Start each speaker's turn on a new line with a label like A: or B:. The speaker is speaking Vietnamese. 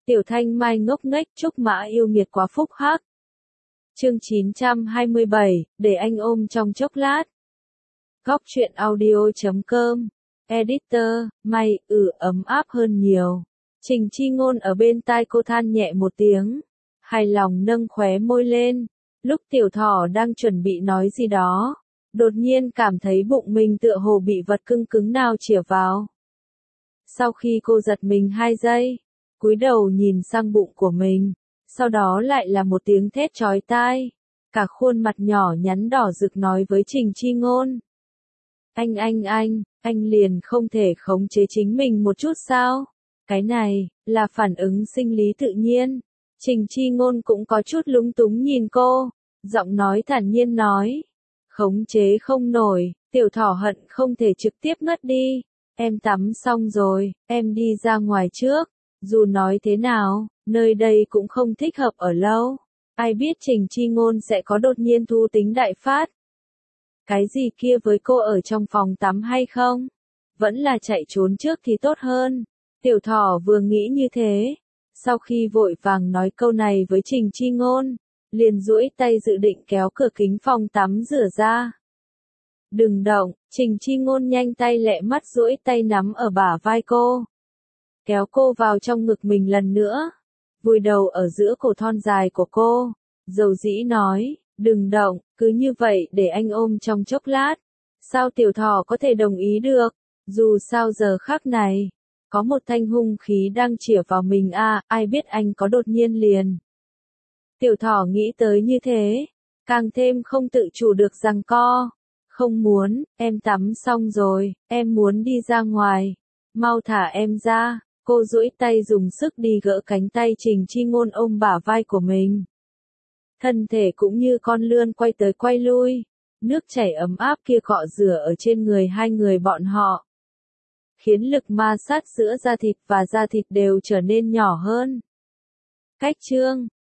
A: Tiểu Thanh Mai ngốc nghếch Trúc Mã yêu nghiệt quá phúc hắc. Chương 927, để anh ôm trong chốc lát. Góc truyện audio.com. Editor, Mai, ấm áp hơn nhiều. Trình Chi Ngôn ở bên tai cô than nhẹ một tiếng. Hài lòng nâng khóe môi lên. Lúc Tiểu Thỏ đang chuẩn bị nói gì đó, đột nhiên cảm thấy bụng mình tựa hồ bị vật cứng cứng nào chĩa vào. Sau khi cô giật mình 2 giây, cúi đầu nhìn sang bụng của mình, sau đó lại là một tiếng thét chói tai. Cả khuôn mặt nhỏ nhắn đỏ rực nói với Trình Chi Ngôn. Anh liền không thể khống chế chính mình một chút sao? Cái này, là phản ứng sinh lý tự nhiên. Trình Chi Ngôn cũng có chút lúng túng nhìn cô, giọng nói thản nhiên nói. Khống chế không nổi, Tiểu Thỏ hận không thể trực tiếp ngất đi. Em tắm xong rồi, em đi ra ngoài trước. Dù nói thế nào, nơi đây cũng không thích hợp ở lâu. Ai biết Trình Chi Ngôn sẽ có đột nhiên thú tính đại phát. Cái gì kia với cô ở trong phòng tắm hay không? Vẫn là chạy trốn trước thì tốt hơn. Tiểu Thỏ vừa nghĩ như thế. Sau khi vội vàng nói câu này với Trình Chi Ngôn, liền duỗi tay dự định kéo cửa kính phòng tắm rửa ra. Đừng động, Trình Chi Ngôn nhanh tay lẹ mắt duỗi tay nắm ở bả vai cô. Kéo cô vào trong ngực mình lần nữa. Vùi đầu ở giữa cổ thon dài của cô. Dầu dĩ nói, đừng động, cứ như vậy để anh ôm trong chốc lát. Sao Tiểu Thỏ có thể đồng ý được? Dù sao giờ khắc này, có một thanh hung khí đang chĩa vào mình ai biết anh có đột nhiên liền. Tiểu Thỏ nghĩ tới như thế, càng thêm không tự chủ được giằng co. Không muốn, em tắm xong rồi, em muốn đi ra ngoài. Mau thả em ra. Cô duỗi tay dùng sức đi gỡ cánh tay Trình Chi Ngôn ôm bả vai của mình. Thân thể cũng như con lươn quay tới quay lui. Nước chảy ấm áp kia cọ rửa ở trên người hai người bọn họ. Khiến lực ma sát giữa da thịt và da thịt đều trở nên nhỏ hơn. Cách chương